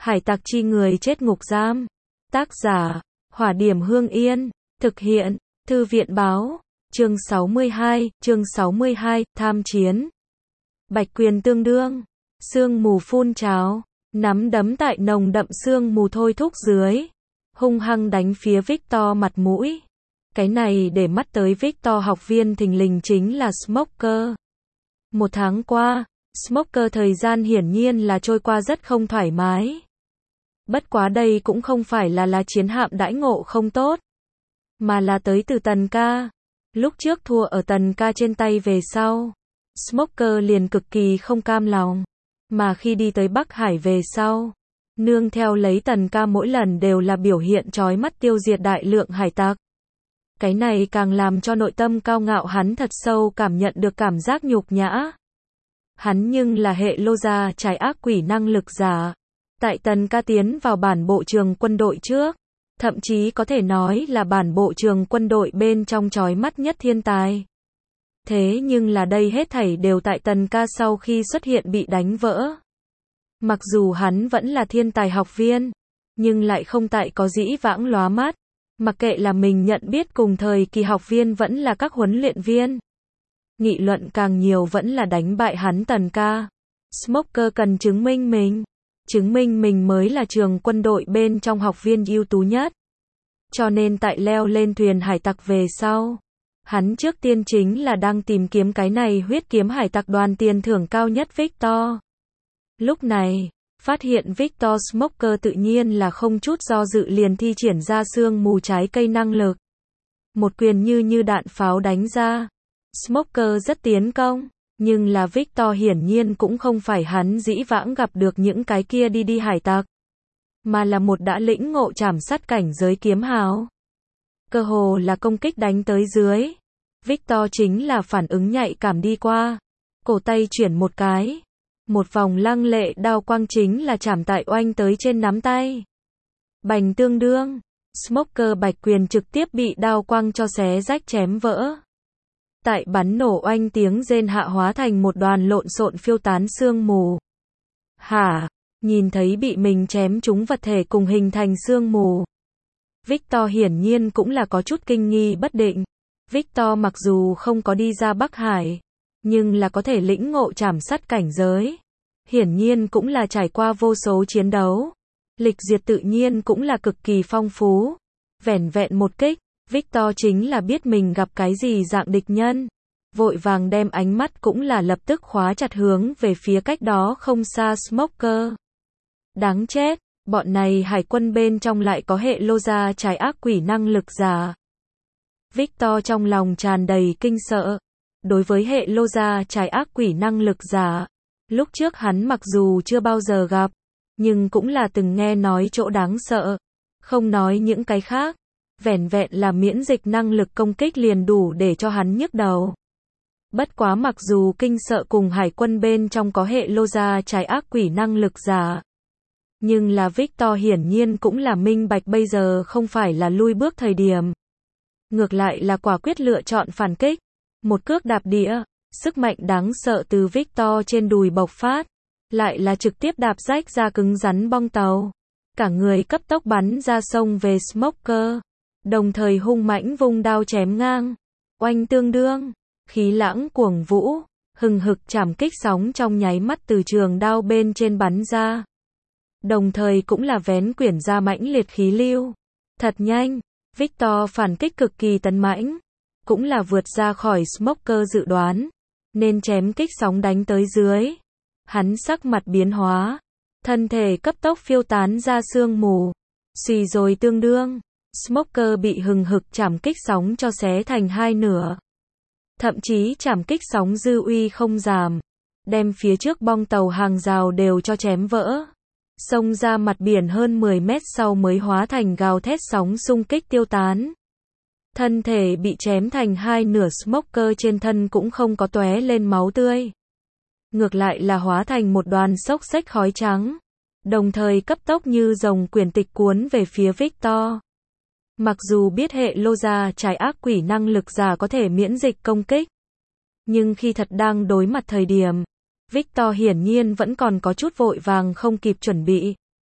Hải tặc chi người chết ngục giam. Tác giả, Hỏa Điểm Hương Yên. Thực hiện, Thư viện Báo. Chương 62, tham chiến. Bạch quyền tương đương. Sương mù phun trào. Nắm đấm tại nồng đậm sương mù thôi thúc dưới. Hung hăng đánh phía Victor mặt mũi. Cái này để mắt tới Victor học viên thình lình chính là Smoker. Một tháng qua, Smoker thời gian hiển nhiên là trôi qua rất không thoải mái. Bất quá đây cũng không phải là chiến hạm đãi ngộ không tốt, mà là tới từ Tần Ca. Lúc trước thua ở Tần Ca trên tay về sau, Smoker liền cực kỳ không cam lòng. Mà khi đi tới Bắc Hải về sau, nương theo lấy Tần Ca mỗi lần đều là biểu hiện chói mắt tiêu diệt đại lượng hải tặc. Cái này càng làm cho nội tâm cao ngạo hắn thật sâu cảm nhận được cảm giác nhục nhã. Hắn nhưng là hệ lô gia trái ác quỷ năng lực giả. Tại Tần Ca tiến vào bản bộ trường quân đội trước, thậm chí có thể nói là bản bộ trường quân đội bên trong chói mắt nhất thiên tài. Thế nhưng là đây hết thảy đều tại Tần Ca sau khi xuất hiện bị đánh vỡ. Mặc dù hắn vẫn là thiên tài học viên, nhưng lại không tại có dĩ vãng lóa mắt. Mặc kệ là mình nhận biết cùng thời kỳ học viên vẫn là các huấn luyện viên. Nghị luận càng nhiều vẫn là đánh bại hắn Tần Ca. Smoker cần chứng minh mình mới là trường quân đội bên trong học viên ưu tú nhất. Cho nên tại leo lên thuyền hải tặc về sau, hắn trước tiên chính là đang tìm kiếm cái này huyết kiếm hải tặc đoàn tiền thưởng cao nhất Victor. Lúc này, phát hiện Victor Smoker tự nhiên là không chút do dự liền thi triển ra sương mù trái cây năng lực. Một quyền như đạn pháo đánh ra. Smoker rất tiến công, nhưng là Victor hiển nhiên cũng không phải hắn dĩ vãng gặp được những cái kia đi hải tặc, mà là một đã lĩnh ngộ trảm sát cảnh giới kiếm hào. Cơ hồ là công kích đánh tới dưới. Victor chính là phản ứng nhạy cảm đi qua. Cổ tay chuyển một cái. Một vòng lăng lệ đao quang chính là chạm tại oanh tới trên nắm tay. Bành tương đương. Smoker bạch quyền trực tiếp bị đao quang cho xé rách chém vỡ. Tại bắn nổ oanh tiếng rên hạ hóa thành một đoàn lộn xộn phiêu tán sương mù. Hả? Nhìn thấy bị mình chém trúng vật thể cùng hình thành sương mù. Victor hiển nhiên cũng là có chút kinh nghi bất định. Victor mặc dù không có đi ra Bắc Hải, nhưng là có thể lĩnh ngộ trảm sát cảnh giới. Hiển nhiên cũng là trải qua vô số chiến đấu. Lịch duyệt tự nhiên cũng là cực kỳ phong phú. Vẻn vẹn một kích, Victor chính là biết mình gặp cái gì dạng địch nhân. Vội vàng đem ánh mắt cũng là lập tức khóa chặt hướng về phía cách đó không xa Smoker. Đáng chết, bọn này hải quân bên trong lại có hệ lô gia trái ác quỷ năng lực giả. Victor trong lòng tràn đầy kinh sợ. Đối với hệ lô gia trái ác quỷ năng lực giả, lúc trước hắn mặc dù chưa bao giờ gặp, nhưng cũng là từng nghe nói chỗ đáng sợ. Không nói những cái khác, vẻn vẹn là miễn dịch năng lực công kích liền đủ để cho hắn nhức đầu. Bất quá mặc dù kinh sợ cùng hải quân bên trong có hệ lô gia trái ác quỷ năng lực giả, nhưng là Victor hiển nhiên cũng là minh bạch bây giờ không phải là lui bước thời điểm. Ngược lại là quả quyết lựa chọn phản kích. Một cước đạp đĩa, sức mạnh đáng sợ từ Victor trên đùi bộc phát, lại là trực tiếp đạp rách ra cứng rắn bong tàu. Cả người cấp tốc bắn ra sông về Smoker, đồng thời hung mãnh vung đao chém ngang. Oanh tương đương, khí lãng cuồng vũ, hừng hực chảm kích sóng trong nháy mắt từ trường đao bên trên bắn ra. Đồng thời cũng là vén quyển ra mãnh liệt khí lưu. Thật nhanh, Victor phản kích cực kỳ tấn mãnh, cũng là vượt ra khỏi Smoker dự đoán, nên chém kích sóng đánh tới dưới. Hắn sắc mặt biến hóa, thân thể cấp tốc phiêu tán ra sương mù. Xì rồi tương đương, Smoker bị hừng hực chảm kích sóng cho xé thành hai nửa. Thậm chí chảm kích sóng dư uy không giảm, đem phía trước bong tàu hàng rào đều cho chém vỡ. Xông ra mặt biển hơn 10 mét sau mới hóa thành gào thét sóng xung kích tiêu tán. Thân thể bị chém thành hai nửa Smoker trên thân cũng không có tóe lên máu tươi. Ngược lại là hóa thành một đoàn xốc xếch khói trắng. Đồng thời cấp tốc như rồng quyển tịch cuốn về phía Victor. Mặc dù biết hệ lô gia trái ác quỷ năng lực giả có thể miễn dịch công kích, nhưng khi thật đang đối mặt thời điểm, Victor hiển nhiên vẫn còn có chút vội vàng không kịp chuẩn bị.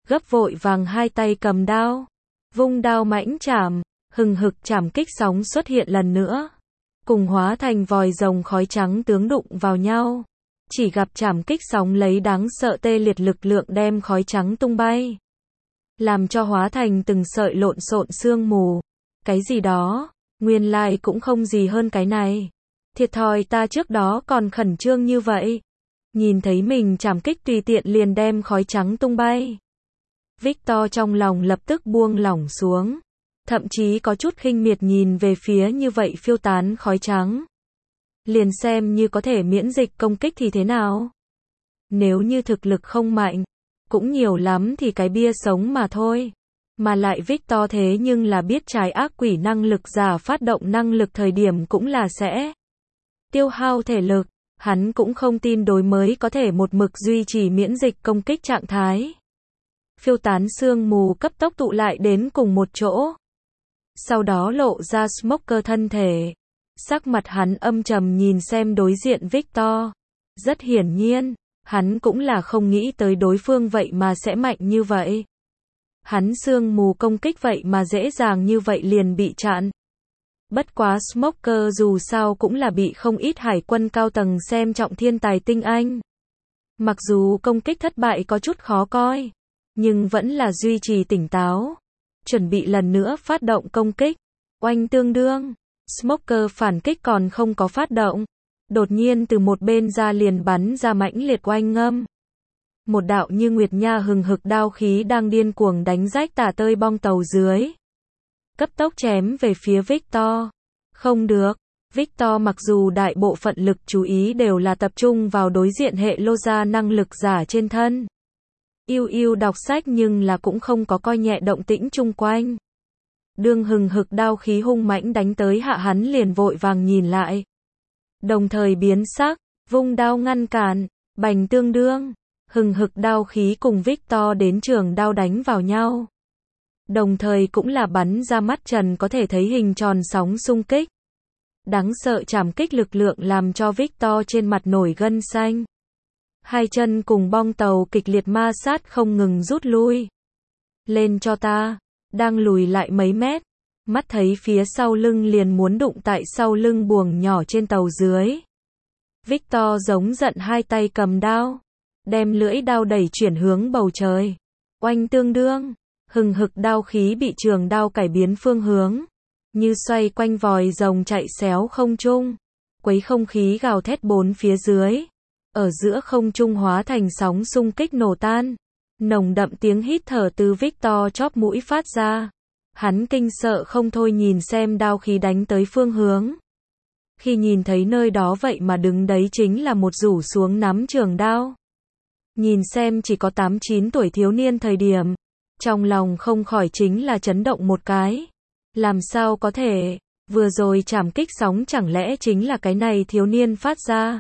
gấp vội vàng hai tay cầm đao, vung đao mãnh chảm, hừng hực chảm kích sóng xuất hiện lần nữa, cùng hóa thành vòi rồng khói trắng tướng đụng vào nhau. Chỉ gặp chảm kích sóng lấy đáng sợ tê liệt lực lượng đem khói trắng tung bay, làm cho hóa thành từng sợi lộn xộn sương mù. Cái gì đó, nguyên lai cũng không gì hơn cái này. Thiệt thòi ta trước đó còn khẩn trương như vậy. Nhìn thấy mình chảm kích tùy tiện liền đem khói trắng tung bay. Victor trong lòng lập tức buông lỏng xuống, thậm chí có chút khinh miệt nhìn về phía như vậy phiêu tán khói trắng. Liền xem như có thể miễn dịch công kích thì thế nào? Nếu như thực lực không mạnh, cũng nhiều lắm thì cái bia sống mà thôi. Mà lại Victor thế nhưng là biết trái ác quỷ năng lực giả phát động năng lực thời điểm cũng là sẽ tiêu hao thể lực. Hắn cũng không tin đối mới có thể một mực duy trì miễn dịch công kích trạng thái. Phiêu tán sương mù cấp tốc tụ lại đến cùng một chỗ. Sau đó lộ ra Smoker thân thể. Sắc mặt hắn âm trầm nhìn xem đối diện Victor. Rất hiển nhiên, hắn cũng là không nghĩ tới đối phương vậy mà sẽ mạnh như vậy. Hắn sương mù công kích vậy mà dễ dàng như vậy liền bị chặn. Bất quá Smoker dù sao cũng là bị không ít hải quân cao tầng xem trọng thiên tài tinh anh. Mặc dù công kích thất bại có chút khó coi, nhưng vẫn là duy trì tỉnh táo. Chuẩn bị lần nữa phát động công kích. Oanh tương đương. Smoker phản kích còn không có phát động. Đột nhiên từ một bên ra liền bắn ra mãnh liệt oanh ngâm. Một đạo như nguyệt nha hừng hực đao khí đang điên cuồng đánh rách tả tơi bong tàu dưới. Cấp tốc chém về phía Victor. Không được. Victor mặc dù đại bộ phận lực chú ý đều là tập trung vào đối diện hệ lô gia năng lực giả trên thân. Yêu đọc sách nhưng là cũng không có coi nhẹ động tĩnh chung quanh. Đương hừng hực đao khí hung mãnh đánh tới hạ hắn liền vội vàng nhìn lại. Đồng thời biến sắc, vung đao ngăn cản, bành tương đương. Hừng hực đao khí cùng Victor đến trường đao đánh vào nhau. Đồng thời cũng là bắn ra mắt trần có thể thấy hình tròn sóng xung kích. Đáng sợ chảm kích lực lượng làm cho Victor trên mặt nổi gân xanh. Hai chân cùng bong tàu kịch liệt ma sát không ngừng rút lui. Lên cho ta, đang lùi lại mấy mét. Mắt thấy phía sau lưng liền muốn đụng tại sau lưng buồng nhỏ trên tàu dưới. Victor giống giận hai tay cầm đao. Đem lưỡi đao đẩy chuyển hướng bầu trời. Oanh tương đương. Hừng hực đao khí bị trường đao cải biến phương hướng. Như xoay quanh vòi rồng chạy xéo không trung. Quấy không khí gào thét bốn phía dưới. Ở giữa không trung hóa thành sóng xung kích nổ tan. Nồng đậm tiếng hít thở từ Victor chóp mũi phát ra. Hắn kinh sợ không thôi nhìn xem đao khí đánh tới phương hướng. Khi nhìn thấy nơi đó vậy mà đứng đấy chính là một rủ xuống nắm trường đao. Nhìn xem chỉ có 8-9 tuổi thiếu niên thời điểm. Trong lòng không khỏi chính là chấn động một cái. Làm sao có thể, vừa rồi chảm kích sóng chẳng lẽ chính là cái này thiếu niên phát ra.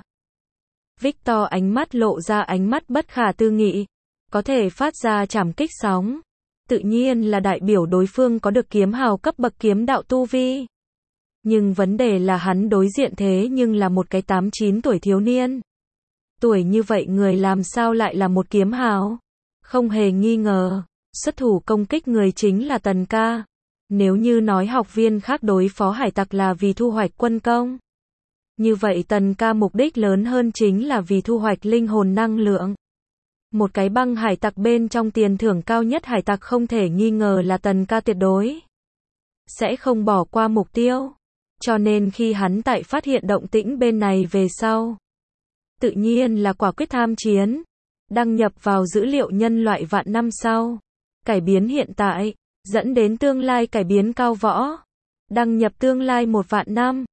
Victor ánh mắt lộ ra ánh mắt bất khả tư nghị. Có thể phát ra chảm kích sóng. Tự nhiên là đại biểu đối phương có được kiếm hào cấp bậc kiếm đạo tu vi. Nhưng vấn đề là hắn đối diện thế nhưng là một cái 8-9 tuổi thiếu niên. Tuổi như vậy người làm sao lại là một kiếm hào? Không hề nghi ngờ, xuất thủ công kích người chính là Tần Ca. Nếu như nói học viên khác đối phó hải tặc là vì thu hoạch quân công. Như vậy Tần Ca mục đích lớn hơn chính là vì thu hoạch linh hồn năng lượng. Một cái băng hải tặc bên trong tiền thưởng cao nhất hải tặc không thể nghi ngờ là Tần Ca tuyệt đối sẽ không bỏ qua mục tiêu. Cho nên khi hắn tại phát hiện động tĩnh bên này về sau, tự nhiên là quả quyết tham chiến, đăng nhập vào dữ liệu nhân loại vạn năm sau, cải biến hiện tại, dẫn đến tương lai cải biến cao võ, đăng nhập tương lai 1 vạn năm.